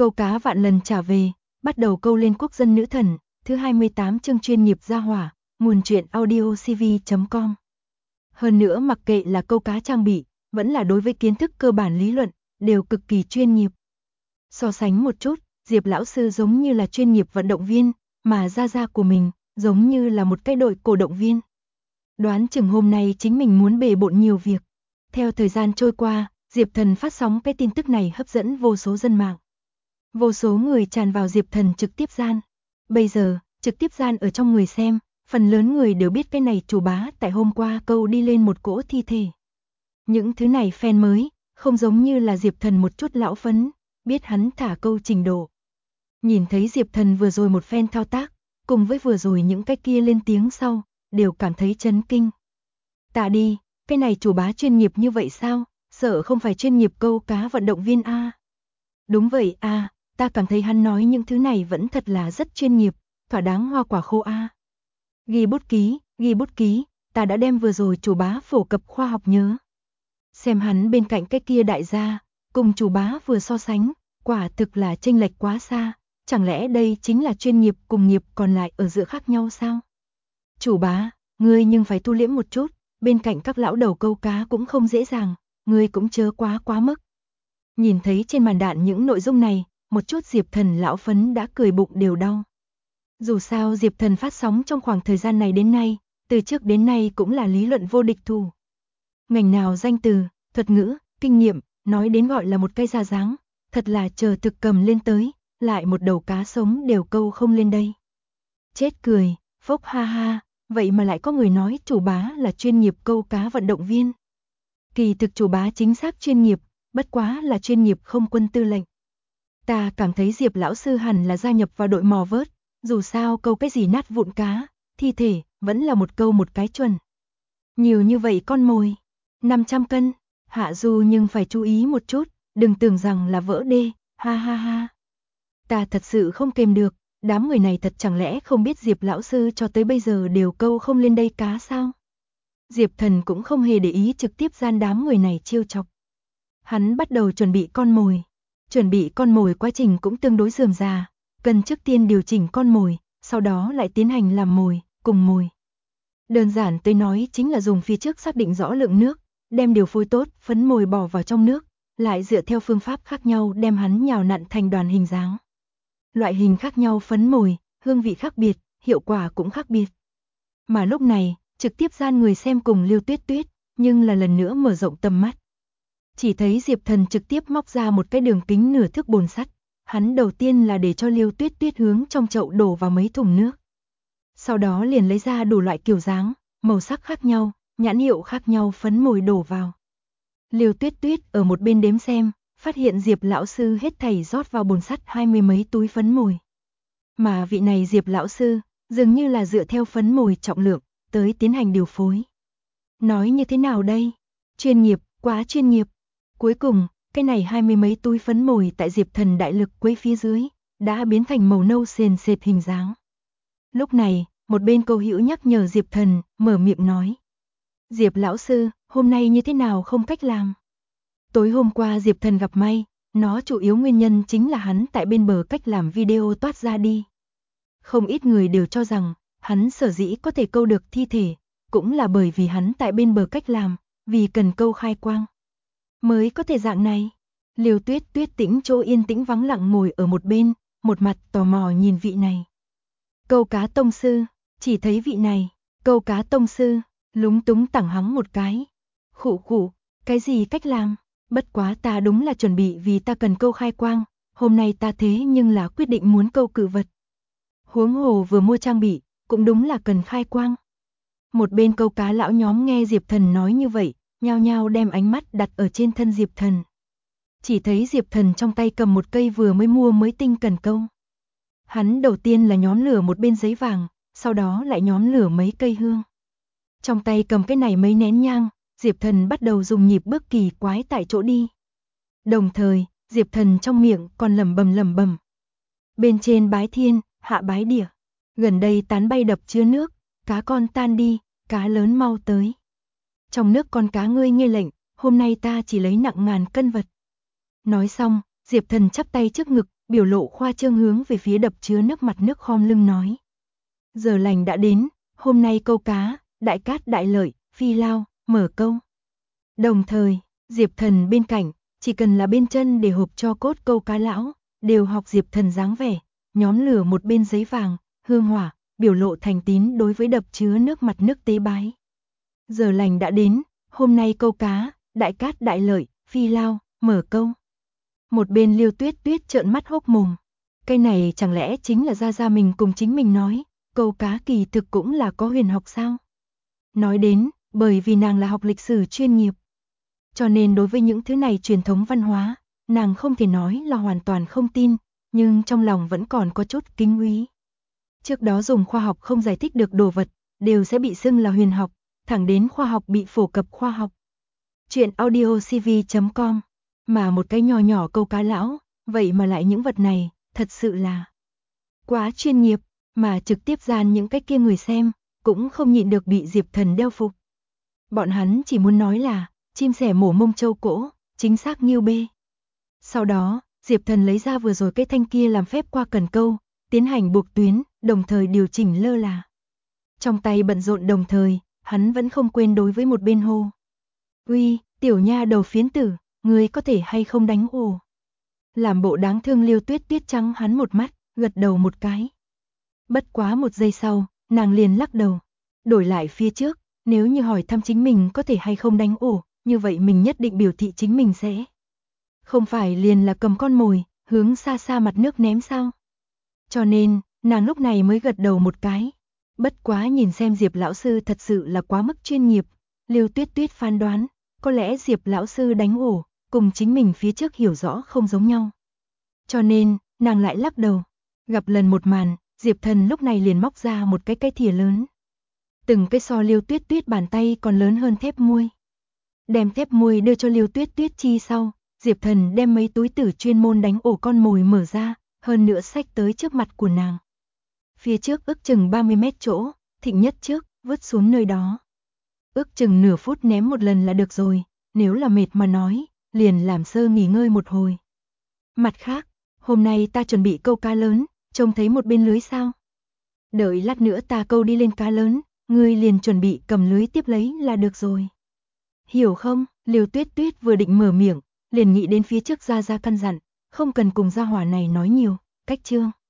Câu cá vạn lần trả về, bắt đầu câu lên quốc dân nữ thần, thứ 28 chương chuyên nghiệp ra hỏa, nguồn truyện audiocv.com. Hơn nữa mặc kệ là câu cá trang bị, vẫn là đối với kiến thức cơ bản lý luận, đều cực kỳ chuyên nghiệp. So sánh một chút, Diệp lão sư giống như là chuyên nghiệp vận động viên, mà Gia Gia của mình, giống như là một cái đội cổ động viên. Đoán chừng hôm nay chính mình muốn bề bộn nhiều việc. Theo thời gian trôi qua, Diệp Thần phát sóng cái tin tức này hấp dẫn vô số dân mạng. Vô số người tràn vào Diệp Thần trực tiếp gian. Bây giờ, trực tiếp gian ở trong người xem, phần lớn người đều biết cái này chủ bá tại hôm qua câu đi lên một cỗ thi thể. Những thứ này fan mới, không giống như là Diệp Thần một chút lão phấn, biết hắn thả câu trình độ. Nhìn thấy Diệp Thần vừa rồi một phen thao tác, cùng với vừa rồi những cái kia lên tiếng sau, đều cảm thấy chấn kinh. Tạ đi, cái này chủ bá chuyên nghiệp như vậy sao, sợ không phải chuyên nghiệp câu cá vận động viên a. Đúng vậy a, ta cảm thấy hắn nói những thứ này vẫn thật là rất chuyên nghiệp, thỏa đáng hoa quả khô a. Ghi bút ký, ta đã đem vừa rồi chủ bá phổ cập khoa học nhớ. Xem hắn bên cạnh cái kia đại gia, cùng chủ bá vừa so sánh, quả thực là chênh lệch quá xa, chẳng lẽ đây chính là chuyên nghiệp cùng nghiệp còn lại ở giữa khác nhau sao? Chủ bá, ngươi nhưng phải thu liễm một chút, bên cạnh các lão đầu câu cá cũng không dễ dàng, ngươi cũng chớ quá mức. Nhìn thấy trên màn đạn những nội dung này, một chút Diệp Thần lão phấn đã cười bụng đều đau. Dù sao Diệp Thần phát sóng trong khoảng thời gian này đến nay, từ trước đến nay cũng là lý luận vô địch thủ. Ngành nào danh từ, thuật ngữ, kinh nghiệm, nói đến gọi là một cây ra dáng, thật là chờ thực cầm lên tới, lại một đầu cá sống đều câu không lên đây. Chết cười, phốc ha ha, vậy mà lại có người nói chủ bá là chuyên nghiệp câu cá vận động viên. Kỳ thực chủ bá chính xác chuyên nghiệp, bất quá là chuyên nghiệp không quân tư lệnh. Ta cảm thấy Diệp lão sư hẳn là gia nhập vào đội mò vớt, dù sao câu cái gì nát vụn cá, thi thể, vẫn là một câu một cái chuẩn. Nhiều như vậy con mồi, 500 cân, hạ du nhưng phải chú ý một chút, đừng tưởng rằng là vỡ đê, ha ha ha. Ta thật sự không kềm được, đám người này thật chẳng lẽ không biết Diệp lão sư cho tới bây giờ đều câu không lên đây cá sao? Diệp Thần cũng không hề để ý trực tiếp gian đám người này trêu chọc. Hắn bắt đầu chuẩn bị con mồi. Chuẩn bị con mồi quá trình cũng tương đối rườm rà, cần trước tiên điều chỉnh con mồi, sau đó lại tiến hành làm mồi, cùng mồi. Đơn giản tôi nói chính là dùng phía trước xác định rõ lượng nước, đem điều phối tốt, phấn mồi bỏ vào trong nước, lại dựa theo phương pháp khác nhau đem hắn nhào nặn thành đoàn hình dáng. Loại hình khác nhau phấn mồi, hương vị khác biệt, hiệu quả cũng khác biệt. Mà lúc này, trực tiếp gian người xem cùng Lưu Tuyết Tuyết, nhưng là lần nữa mở rộng tầm mắt. Chỉ thấy Diệp Thần trực tiếp móc ra một cái đường kính nửa thước bồn sắt, hắn đầu tiên là để cho Lưu Tuyết Tuyết hướng trong chậu đổ vào mấy thùng nước. Sau đó liền lấy ra đủ loại kiểu dáng, màu sắc khác nhau, nhãn hiệu khác nhau phấn mồi đổ vào. Lưu Tuyết Tuyết ở một bên đếm xem, phát hiện Diệp lão sư hết thảy rót vào bồn sắt 20 mấy túi phấn mồi. Mà vị này Diệp lão sư, dường như là dựa theo phấn mồi trọng lượng, tới tiến hành điều phối. Nói như thế nào đây? Chuyên nghiệp, quá chuyên nghiệp. Cuối cùng, cái này 20 mấy túi phấn mồi tại Diệp Thần đại lực quấy phía dưới, đã biến thành màu nâu sền sệt hình dáng. Lúc này, một bên câu hữu nhắc nhở Diệp Thần, mở miệng nói. Diệp lão sư, hôm nay như thế nào không cách làm? Tối hôm qua Diệp Thần gặp may, nó chủ yếu nguyên nhân chính là hắn tại bên bờ cách làm video toát ra đi. Không ít người đều cho rằng, hắn sở dĩ có thể câu được thi thể, cũng là bởi vì hắn tại bên bờ cách làm, vì cần câu khai quang. Mới có thể dạng này. Liêu Tuyết Tuyết tĩnh chỗ yên tĩnh vắng lặng ngồi ở một bên, một mặt tò mò nhìn vị này. Câu cá tông sư, chỉ thấy vị này, câu cá tông sư, lúng túng tẳng hắng một cái. Khụ, cái gì cách làm? Bất quá ta đúng là chuẩn bị vì ta cần câu khai quang, hôm nay ta thế nhưng là quyết định muốn câu cự vật. Huống hồ vừa mua trang bị, cũng đúng là cần khai quang. Một bên câu cá lão nhóm nghe Diệp Thần nói như vậy, nhao nhao đem ánh mắt đặt ở trên thân Diệp Thần. Chỉ thấy Diệp Thần trong tay cầm một cây vừa mới mua mới tinh cần câu. Hắn đầu tiên là nhóm lửa một bên giấy vàng, sau đó lại nhóm lửa mấy cây hương. Trong tay cầm cái này mấy nén nhang, Diệp Thần bắt đầu dùng nhịp bước kỳ quái tại chỗ đi. Đồng thời, Diệp Thần trong miệng còn lẩm bẩm. Bên trên bái thiên, hạ bái địa. Gần đây tán bay đập chứa nước, cá con tan đi, cá lớn mau tới. Trong nước con cá ngươi nghe lệnh, hôm nay ta chỉ lấy nặng ngàn cân vật. Nói xong, Diệp Thần chắp tay trước ngực, biểu lộ khoa trương hướng về phía đập chứa nước mặt nước khom lưng nói. Giờ lành đã đến, hôm nay câu cá, đại cát đại lợi, phi lao, mở câu. Đồng thời, Diệp Thần bên cạnh, chỉ cần là bên chân để hộp cho cốt câu cá lão, đều học Diệp Thần dáng vẻ, nhóm lửa một bên giấy vàng, hương hỏa, biểu lộ thành tín đối với đập chứa nước mặt nước tế bái. Giờ lành đã đến, hôm nay câu cá, đại cát đại lợi, phi lao, mở câu. Một bên Liêu Tuyết Tuyết trợn mắt hốc mồm. Cái này chẳng lẽ chính là Gia Gia mình cùng chính mình nói, câu cá kỳ thực cũng là có huyền học sao? Nói đến, bởi vì nàng là học lịch sử chuyên nghiệp. Cho nên đối với những thứ này truyền thống văn hóa, nàng không thể nói là hoàn toàn không tin, nhưng trong lòng vẫn còn có chút kính úy. Trước đó dùng khoa học không giải thích được đồ vật, đều sẽ bị xưng là huyền học, thẳng đến khoa học bị phổ cập khoa học. Chuyện audiocv.com. Mà một cái nhỏ nhỏ câu cá lão, vậy mà lại những vật này, thật sự là quá chuyên nghiệp, mà trực tiếp gian những cái kia người xem, cũng không nhịn được bị Diệp Thần đeo phục. Bọn hắn chỉ muốn nói là, chim sẻ mổ mông châu cỗ, chính xác như bê. Sau đó, Diệp Thần lấy ra vừa rồi cái thanh kia làm phép qua cần câu, tiến hành buộc tuyến, đồng thời điều chỉnh lơ là. Trong tay bận rộn đồng thời, hắn vẫn không quên đối với một bên hô. Uy, tiểu nha đầu phiến tử, ngươi có thể hay không đánh ổ. Làm bộ đáng thương Liêu Tuyết Tuyết trắng hắn một mắt, gật đầu một cái. Bất quá một giây sau, nàng liền lắc đầu. Đổi lại phía trước, nếu như hỏi thăm chính mình có thể hay không đánh ổ, như vậy mình nhất định biểu thị chính mình sẽ. Không phải liền là cầm con mồi, hướng xa xa mặt nước ném sao. Cho nên, nàng lúc này mới gật đầu một cái. Bất quá nhìn xem Diệp lão sư thật sự là quá mức chuyên nghiệp. Liêu Tuyết Tuyết phán đoán, có lẽ Diệp lão sư đánh ổ, cùng chính mình phía trước hiểu rõ không giống nhau. Cho nên, nàng lại lắc đầu. Gặp lần một màn, Diệp Thần lúc này liền móc ra một cái thìa lớn. Từng cái so Liêu Tuyết Tuyết bàn tay còn lớn hơn thép muôi. Đem thép muôi đưa cho Liêu Tuyết Tuyết chi sau, Diệp Thần đem mấy túi tử chuyên môn đánh ổ con mồi mở ra, hơn nữa xách tới trước mặt của nàng. Phía trước ước chừng 30 mét chỗ, Thịnh Nhất trước, vứt xuống nơi đó. Ước chừng nửa phút ném một lần là được rồi, nếu là mệt mà nói, liền làm sơ nghỉ ngơi một hồi. Mặt khác, hôm nay ta chuẩn bị câu cá lớn, trông thấy một bên lưới sao? Đợi lát nữa ta câu đi lên cá lớn, ngươi liền chuẩn bị cầm lưới tiếp lấy là được rồi. Hiểu không? Liêu Tuyết Tuyết vừa định mở miệng, liền nghĩ đến phía trước Gia Gia căn dặn, không cần cùng gia hỏa này nói nhiều, cách chưa?